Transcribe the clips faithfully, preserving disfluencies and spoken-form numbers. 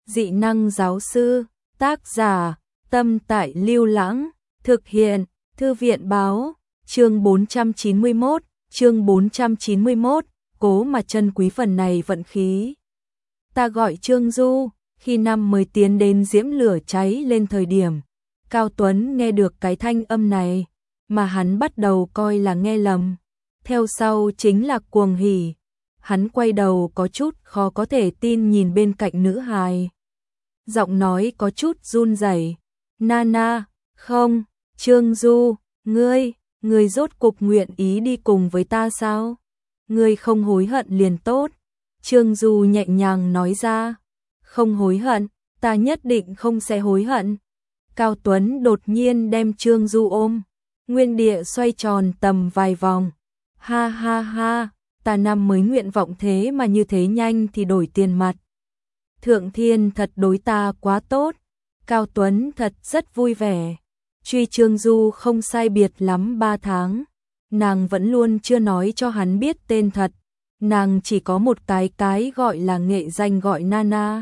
Dị năng giáo sư, tác giả, Tâm Tại Lưu Lãng, thực hiện, Thư viện báo, chương bốn trăm chín mươi mốt, chương bốn trăm chín mươi mốt, cố mà chân quý phần này vận khí. Ta gọi Trương Du, khi năm mới tiến đến diễm lửa cháy lên thời điểm, Cao Tuấn nghe được cái thanh âm này, mà hắn bắt đầu coi là nghe lầm. Theo sau chính là cuồng hỉ. Hắn quay đầu có chút khó có thể tin nhìn bên cạnh nữ hài. Giọng nói có chút run rẩy. Nana, không, Trương Du, ngươi, ngươi rốt cục nguyện ý đi cùng với ta sao? Ngươi không hối hận liền tốt. Trương Du nhẹ nhàng nói ra. Không hối hận, ta nhất định không sẽ hối hận. Cao Tuấn đột nhiên đem Trương Du ôm, nguyên địa xoay tròn tầm vài vòng. Ha ha ha, ta năm mới nguyện vọng thế mà như thế nhanh thì đổi tiền mặt. Thượng Thiên thật đối ta quá tốt. Cao Tuấn thật rất vui vẻ. Truy Trương Du không sai biệt lắm ba tháng. Nàng vẫn luôn chưa nói cho hắn biết tên thật. Nàng chỉ có một cái cái gọi là nghệ danh gọi Nana.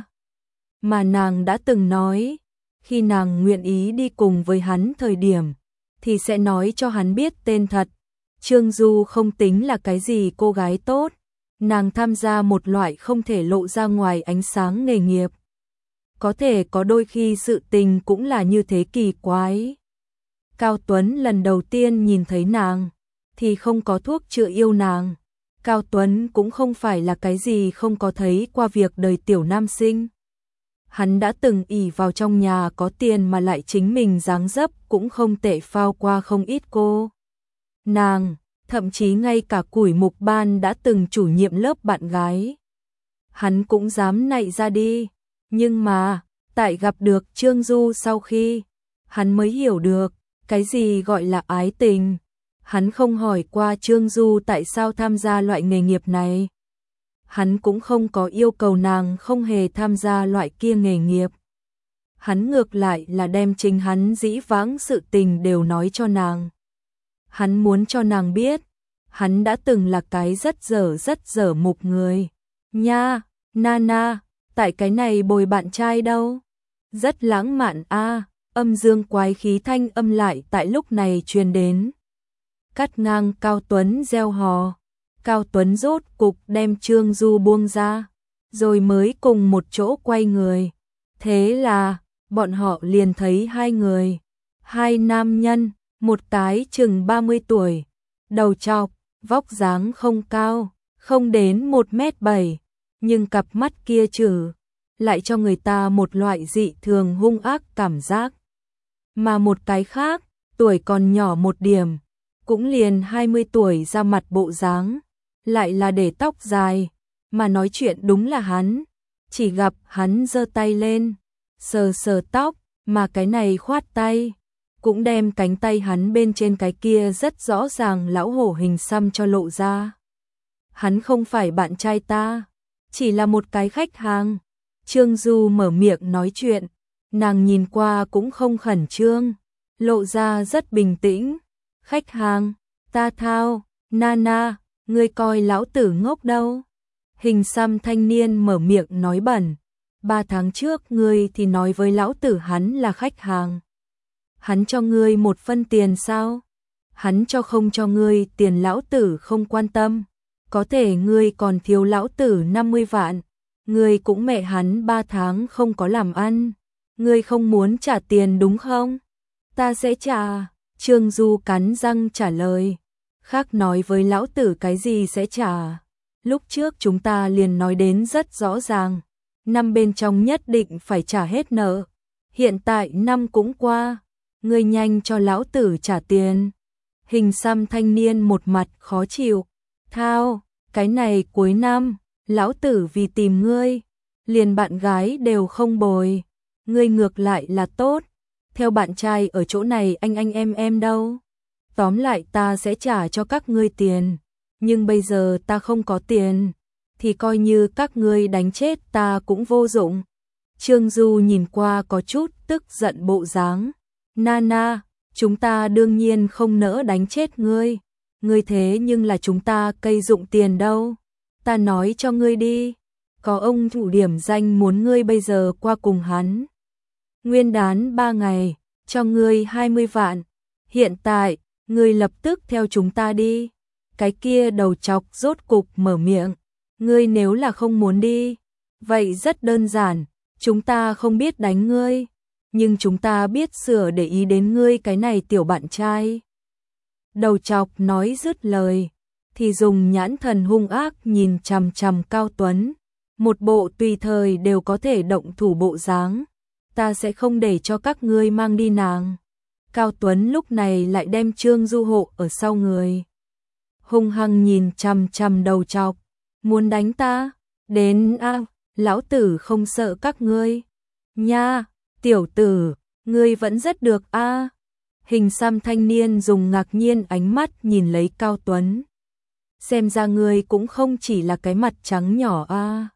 Mà nàng đã từng nói, khi nàng nguyện ý đi cùng với hắn thời điểm, thì sẽ nói cho hắn biết tên thật. Trương Du không tính là cái gì cô gái tốt. Nàng tham gia một loại không thể lộ ra ngoài ánh sáng nghề nghiệp. Có thể có đôi khi sự tình cũng là như thế kỳ quái. Cao Tuấn lần đầu tiên nhìn thấy nàng, thì không có thuốc chữa yêu nàng. Cao Tuấn cũng không phải là cái gì không có thấy qua việc đời tiểu nam sinh. Hắn đã từng ỷ vào trong nhà có tiền mà lại chính mình dáng dấp cũng không tệ phao qua không ít cô. Nàng, thậm chí ngay cả củi mục ban đã từng chủ nhiệm lớp bạn gái. Hắn cũng dám nạy ra đi. Nhưng mà, tại gặp được Trương Du sau khi, hắn mới hiểu được, cái gì gọi là ái tình. Hắn không hỏi qua Trương Du tại sao tham gia loại nghề nghiệp này. Hắn cũng không có yêu cầu nàng không hề tham gia loại kia nghề nghiệp. Hắn ngược lại là đem chính hắn dĩ vãng sự tình đều nói cho nàng. Hắn muốn cho nàng biết, hắn đã từng là cái rất dở rất dở mục người. Nha, Nana, tại cái này bồi bạn trai đâu? Rất lãng mạn a. Âm dương quái khí thanh âm lại tại lúc này truyền đến. Cắt ngang Cao Tuấn reo hò. Cao Tuấn rốt cục đem Trương Du buông ra, rồi mới cùng một chỗ quay người. Thế là, bọn họ liền thấy hai người. Hai nam nhân, một cái chừng ba mươi tuổi, đầu trọc, vóc dáng không cao, không đến một mét bảy, nhưng cặp mắt kia trừ, lại cho người ta một loại dị thường hung ác cảm giác. Mà một cái khác, tuổi còn nhỏ một điểm, cũng liền hai mươi tuổi ra mặt bộ dáng, lại là để tóc dài, mà nói chuyện đúng là hắn. Chỉ gặp hắn giơ tay lên, sờ sờ tóc, mà cái này khoát tay, cũng đem cánh tay hắn bên trên cái kia rất rõ ràng lão hổ hình xăm cho lộ ra. Hắn không phải bạn trai ta, chỉ là một cái khách hàng. Trương Du mở miệng nói chuyện, nàng nhìn qua cũng không khẩn trương, lộ ra rất bình tĩnh. Khách hàng, ta thao, Nana, ngươi coi lão tử ngốc đâu. Hình xăm thanh niên mở miệng nói bẩn. Ba tháng trước ngươi thì nói với lão tử hắn là khách hàng. Hắn cho ngươi một phân tiền sao? Hắn cho không cho ngươi tiền lão tử không quan tâm. Có thể ngươi còn thiếu lão tử năm mươi vạn. Ngươi cũng mẹ hắn ba tháng không có làm ăn. Ngươi không muốn trả tiền đúng không? Ta sẽ trả. Trương Du cắn răng trả lời. Khác nói với lão tử cái gì sẽ trả. Lúc trước chúng ta liền nói đến rất rõ ràng. Năm bên trong nhất định phải trả hết nợ. Hiện tại năm cũng qua. Ngươi nhanh cho lão tử trả tiền. Hình xăm thanh niên một mặt khó chịu. Thao, cái này cuối năm, lão tử vì tìm ngươi, liền bạn gái đều không bồi. Ngươi ngược lại là tốt. Theo bạn trai ở chỗ này anh anh em em đâu. Tóm lại ta sẽ trả cho các ngươi tiền. Nhưng bây giờ ta không có tiền, thì coi như các ngươi đánh chết ta cũng vô dụng. Trương Du nhìn qua có chút tức giận bộ dáng. Nana, chúng ta đương nhiên không nỡ đánh chết ngươi. Ngươi thế nhưng là chúng ta cây dụng tiền đâu. Ta nói cho ngươi đi, có ông chủ điểm danh muốn ngươi bây giờ qua cùng hắn. Nguyên đán ba ngày, cho ngươi hai mươi vạn. Hiện tại, ngươi lập tức theo chúng ta đi. Cái kia đầu chọc rốt cục mở miệng. Ngươi nếu là không muốn đi, vậy rất đơn giản, chúng ta không biết đánh ngươi, nhưng chúng ta biết sửa để ý đến ngươi cái này tiểu bạn trai. Đầu chọc nói dứt lời, thì dùng nhãn thần hung ác nhìn chằm chằm Cao Tuấn, một bộ tùy thời đều có thể động thủ bộ dáng. Ta sẽ không để cho các ngươi mang đi nàng. Cao Tuấn lúc này lại đem Trương Du hộ ở sau người, hung hăng nhìn chằm chằm đầu chọc. Muốn đánh ta? Đến a, à, lão tử không sợ các ngươi. Nha, tiểu tử, ngươi vẫn rất được a. À. Hình xăm thanh niên dùng ngạc nhiên ánh mắt nhìn lấy Cao Tuấn. Xem ra ngươi cũng không chỉ là cái mặt trắng nhỏ a. À.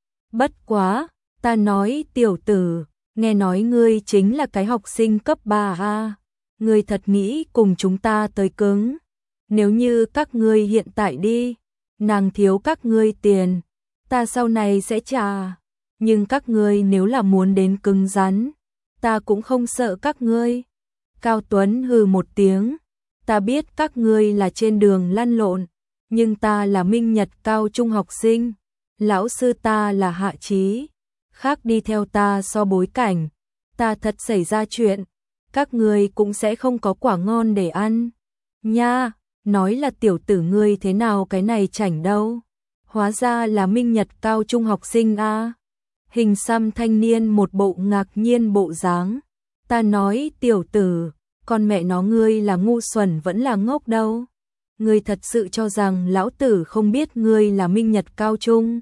Bất quá, ta nói tiểu tử, nghe nói ngươi chính là cái học sinh cấp ba a. À. Ngươi thật nghĩ cùng chúng ta tới cứng? Nếu như các ngươi hiện tại đi, nàng thiếu các ngươi tiền, ta sau này sẽ trả. Nhưng các ngươi nếu là muốn đến cứng rắn, ta cũng không sợ các ngươi. Cao Tuấn hừ một tiếng, ta biết các ngươi là trên đường lăn lộn, nhưng ta là Minh Nhật cao trung học sinh, lão sư ta là Hạ Chí, khác đi theo ta so bối cảnh, ta thật xảy ra chuyện, các ngươi cũng sẽ không có quả ngon để ăn. Nha, nói là tiểu tử ngươi thế nào cái này chảnh đâu, hóa ra là Minh Nhật cao trung học sinh a. À. Hình xăm thanh niên một bộ ngạc nhiên bộ dáng, ta nói tiểu tử, con mẹ nó ngươi là ngu xuẩn vẫn là ngốc đâu, ngươi thật sự cho rằng lão tử không biết ngươi là Minh Nhật cao trung.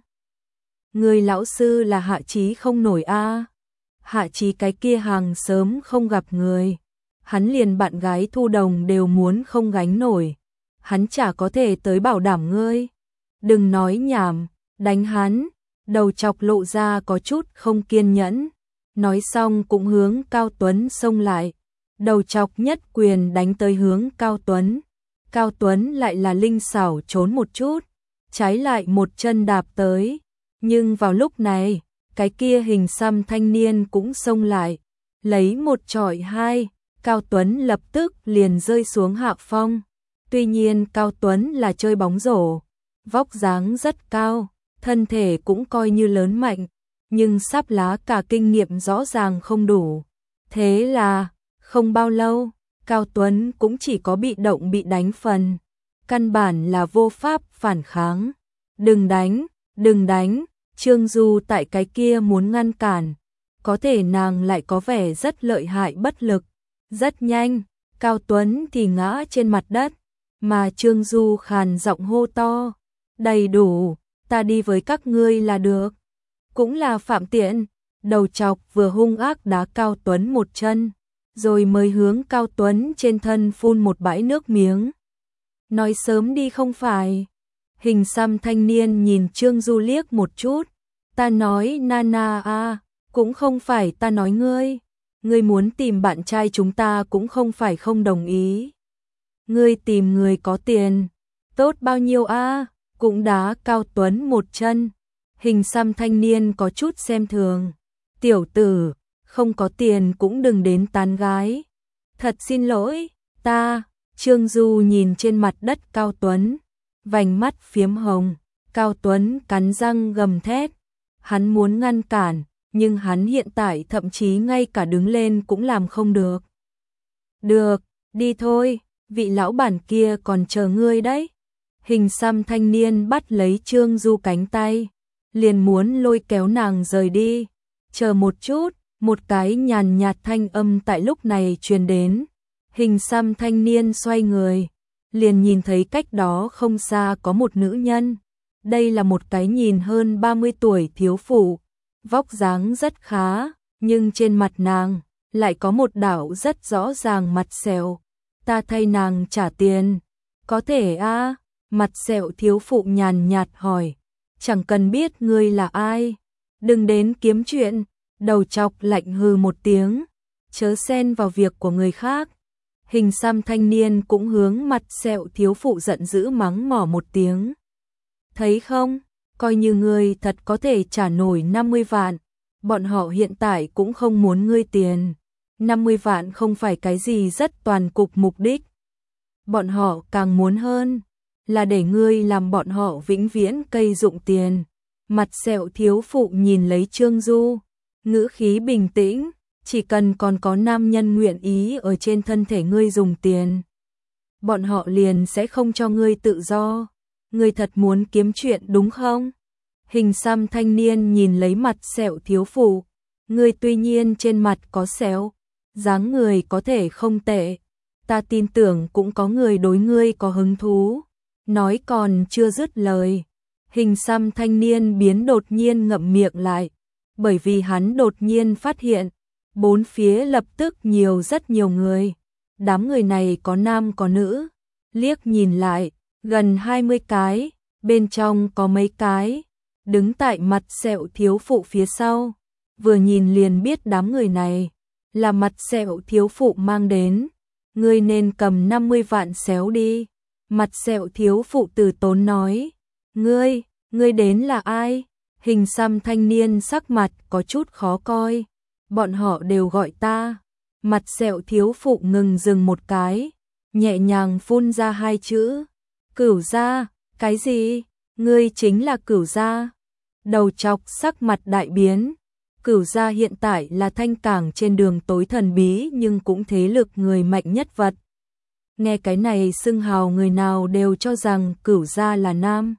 Ngươi lão sư là Hạ Chí không nổi a. À. Hạ Chí cái kia hàng sớm không gặp người, hắn liền bạn gái Thu Đồng đều muốn không gánh nổi, hắn chả có thể tới bảo đảm ngươi. Đừng nói nhảm, đánh hắn. Đầu chọc lộ ra có chút không kiên nhẫn, nói xong cũng hướng Cao Tuấn xông lại. Đầu chọc nhất quyền đánh tới hướng Cao Tuấn. Cao Tuấn lại là linh xảo trốn một chút, trái lại một chân đạp tới. Nhưng vào lúc này, cái kia hình xăm thanh niên cũng xông lại, lấy một chọi hai, Cao Tuấn lập tức liền rơi xuống hạ phong. Tuy nhiên Cao Tuấn là chơi bóng rổ, vóc dáng rất cao, thân thể cũng coi như lớn mạnh, nhưng sắp lá cả kinh nghiệm rõ ràng không đủ. Thế là, không bao lâu, Cao Tuấn cũng chỉ có bị động bị đánh phần, căn bản là vô pháp phản kháng. Đừng đánh, đừng đánh, Trương Du tại cái kia muốn ngăn cản, có thể nàng lại có vẻ rất lợi hại bất lực. Rất nhanh, Cao Tuấn thì ngã trên mặt đất, mà Trương Du khàn giọng hô to, đầy đủ, ta đi với các ngươi là được. Cũng là phạm tiện, đầu chọc vừa hung ác đá Cao Tuấn một chân, rồi mới hướng Cao Tuấn trên thân phun một bãi nước miếng. Nói sớm đi không phải. Hình xăm thanh niên nhìn Trương Du liếc một chút, ta nói Nana a, cũng không phải ta nói ngươi. Ngươi muốn tìm bạn trai chúng ta cũng không phải không đồng ý. Ngươi tìm người có tiền, tốt bao nhiêu a? À? Cũng đá Cao Tuấn một chân. Hình xăm thanh niên có chút xem thường. Tiểu tử, không có tiền cũng đừng đến tán gái. Thật xin lỗi, ta. Trương Du nhìn trên mặt đất Cao Tuấn, vành mắt phiếm hồng. Cao Tuấn cắn răng gầm thét. Hắn muốn ngăn cản, nhưng hắn hiện tại thậm chí ngay cả đứng lên cũng làm không được. Được, đi thôi, vị lão bản kia còn chờ ngươi đấy. Hình xăm thanh niên bắt lấy Trương Du cánh tay, liền muốn lôi kéo nàng rời đi. Chờ một chút, một cái nhàn nhạt thanh âm tại lúc này truyền đến. Hình xăm thanh niên xoay người, liền nhìn thấy cách đó không xa có một nữ nhân. Đây là một cái nhìn hơn ba mươi tuổi thiếu phụ, vóc dáng rất khá, nhưng trên mặt nàng lại có một đạo rất rõ ràng mặt sẹo. Ta thay nàng trả tiền. Có thể a? À? Mặt sẹo thiếu phụ nhàn nhạt hỏi. Chẳng cần biết ngươi là ai, đừng đến kiếm chuyện. Đầu chọc lạnh hừ một tiếng, chớ xen vào việc của người khác. Hình xăm thanh niên cũng hướng mặt sẹo thiếu phụ giận dữ mắng mỏ một tiếng. Thấy không, coi như ngươi thật có thể trả nổi năm mươi vạn, bọn họ hiện tại cũng không muốn ngươi tiền. năm mươi vạn không phải cái gì rất toàn cục mục đích. Bọn họ càng muốn hơn là để ngươi làm bọn họ vĩnh viễn cây dụng tiền. Mặt sẹo thiếu phụ nhìn lấy Trương Du, ngữ khí bình tĩnh, chỉ cần còn có nam nhân nguyện ý ở trên thân thể ngươi dùng tiền, bọn họ liền sẽ không cho ngươi tự do. Ngươi thật muốn kiếm chuyện đúng không? Hình xăm thanh niên nhìn lấy mặt sẹo thiếu phụ, ngươi tuy nhiên trên mặt có sẹo, dáng người có thể không tệ, ta tin tưởng cũng có người đối ngươi có hứng thú. Nói còn chưa dứt lời, hình xăm thanh niên biến đột nhiên ngậm miệng lại, bởi vì hắn đột nhiên phát hiện, bốn phía lập tức nhiều rất nhiều người. Đám người này có nam có nữ, liếc nhìn lại, gần hai mươi cái, bên trong có mấy cái đứng tại mặt sẹo thiếu phụ phía sau, vừa nhìn liền biết đám người này là mặt sẹo thiếu phụ mang đến. Ngươi nên cầm năm mươi vạn xéo đi. Mặt sẹo thiếu phụ từ tốn nói. Ngươi, ngươi đến là ai? Hình xăm thanh niên sắc mặt có chút khó coi. Bọn họ đều gọi ta. Mặt sẹo thiếu phụ ngừng dừng một cái, nhẹ nhàng phun ra hai chữ. Cửu gia. Cái gì? Ngươi chính là Cửu gia? Đầu chọc sắc mặt đại biến. Cửu gia hiện tại là Thanh Cảng trên đường tối thần bí nhưng cũng thế lực người mạnh nhất vật. Nghe cái này xưng hào người nào đều cho rằng Cửu gia là nam.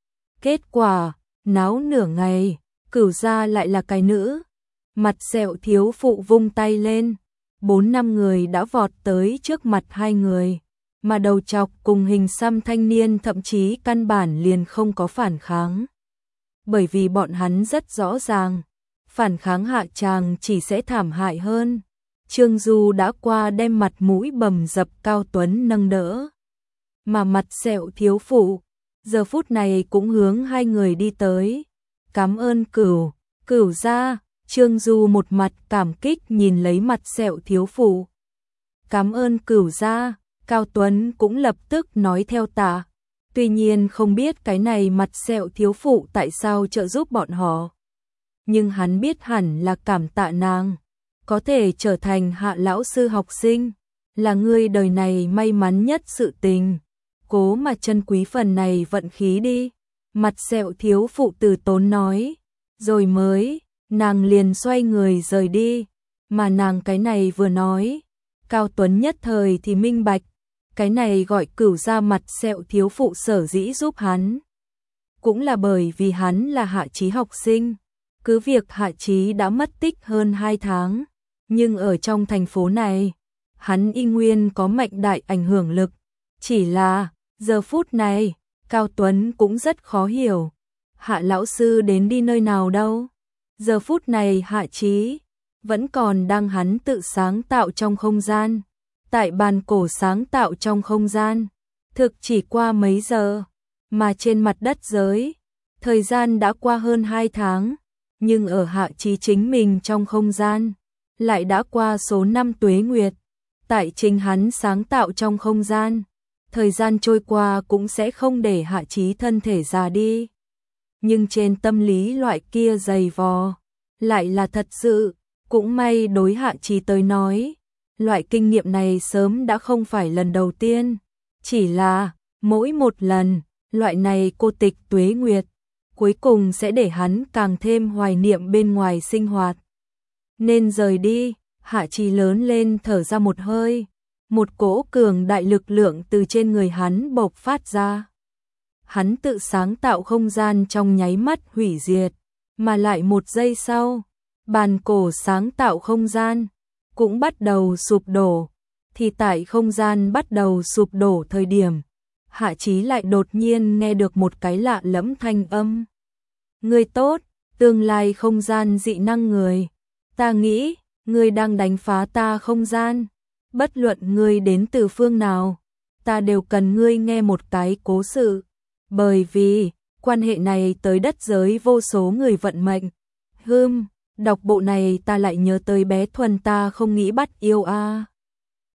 Kết quả, náo nửa ngày, Cửu gia lại là cái nữ. Mặt sẹo thiếu phụ vung tay lên, bốn năm người đã vọt tới trước mặt hai người, mà đầu chọc cùng hình xăm thanh niên thậm chí căn bản liền không có phản kháng. Bởi vì bọn hắn rất rõ ràng, phản kháng hạ tràng chỉ sẽ thảm hại hơn. Trương Du đã qua đem mặt mũi bầm dập Cao Tuấn nâng đỡ, mà mặt sẹo thiếu phụ giờ phút này cũng hướng hai người đi tới. Cảm ơn Cửu, Cửu gia. Trương Du một mặt cảm kích nhìn lấy mặt sẹo thiếu phụ. Cảm ơn Cửu gia. Cao Tuấn cũng lập tức nói theo tạ. Tuy nhiên không biết cái này mặt sẹo thiếu phụ tại sao trợ giúp bọn họ, nhưng hắn biết hẳn là cảm tạ nàng. Có thể trở thành Hạ lão sư học sinh là người đời này may mắn nhất sự tình. Cố mà trân quý phần này vận khí đi. Mặt sẹo thiếu phụ từ tốn nói. Rồi mới, nàng liền xoay người rời đi. Mà nàng cái này vừa nói, Cao Tuấn nhất thời thì minh bạch. Cái này gọi Cửu gia mặt sẹo thiếu phụ sở dĩ giúp hắn, cũng là bởi vì hắn là Hạ Chí học sinh. Cứ việc Hạ Chí đã mất tích hơn hai tháng, nhưng ở trong thành phố này, hắn y nguyên có mạnh đại ảnh hưởng lực. Chỉ là, giờ phút này, Cao Tuấn cũng rất khó hiểu. Hạ lão sư đến đi nơi nào đâu? Giờ phút này Hạ Chí vẫn còn đang hắn tự sáng tạo trong không gian. Tại bàn cổ sáng tạo trong không gian, thực chỉ qua mấy giờ, mà trên mặt đất giới, thời gian đã qua hơn hai tháng, nhưng ở Hạ Chí chính mình trong không gian, lại đã qua số năm tuế nguyệt. Tại chính hắn sáng tạo trong không gian, thời gian trôi qua cũng sẽ không để Hạ Chí thân thể già đi. Nhưng trên tâm lý loại kia dày vò, lại là thật sự, cũng may đối Hạ Chí tới nói. Loại kinh nghiệm này sớm đã không phải lần đầu tiên, chỉ là mỗi một lần, loại này cô tịch tuế nguyệt, cuối cùng sẽ để hắn càng thêm hoài niệm bên ngoài sinh hoạt. Nên rời đi, Hạ Chí lớn lên thở ra một hơi, một cỗ cường đại lực lượng từ trên người hắn bộc phát ra. Hắn tự sáng tạo không gian trong nháy mắt hủy diệt, mà lại một giây sau, bàn cổ sáng tạo không gian cũng bắt đầu sụp đổ. Thì tại không gian bắt đầu sụp đổ thời điểm, Hạ Chí lại đột nhiên nghe được một cái lạ lẫm thanh âm. Ngươi tốt, tương lai không gian dị năng người. Ta nghĩ, ngươi đang đánh phá ta không gian. Bất luận ngươi đến từ phương nào, ta đều cần ngươi nghe một cái cố sự. Bởi vì, quan hệ này tới đất giới vô số người vận mệnh. Hừm. Đọc bộ này ta lại nhớ tới bé Thuần ta không nghĩ bắt yêu a.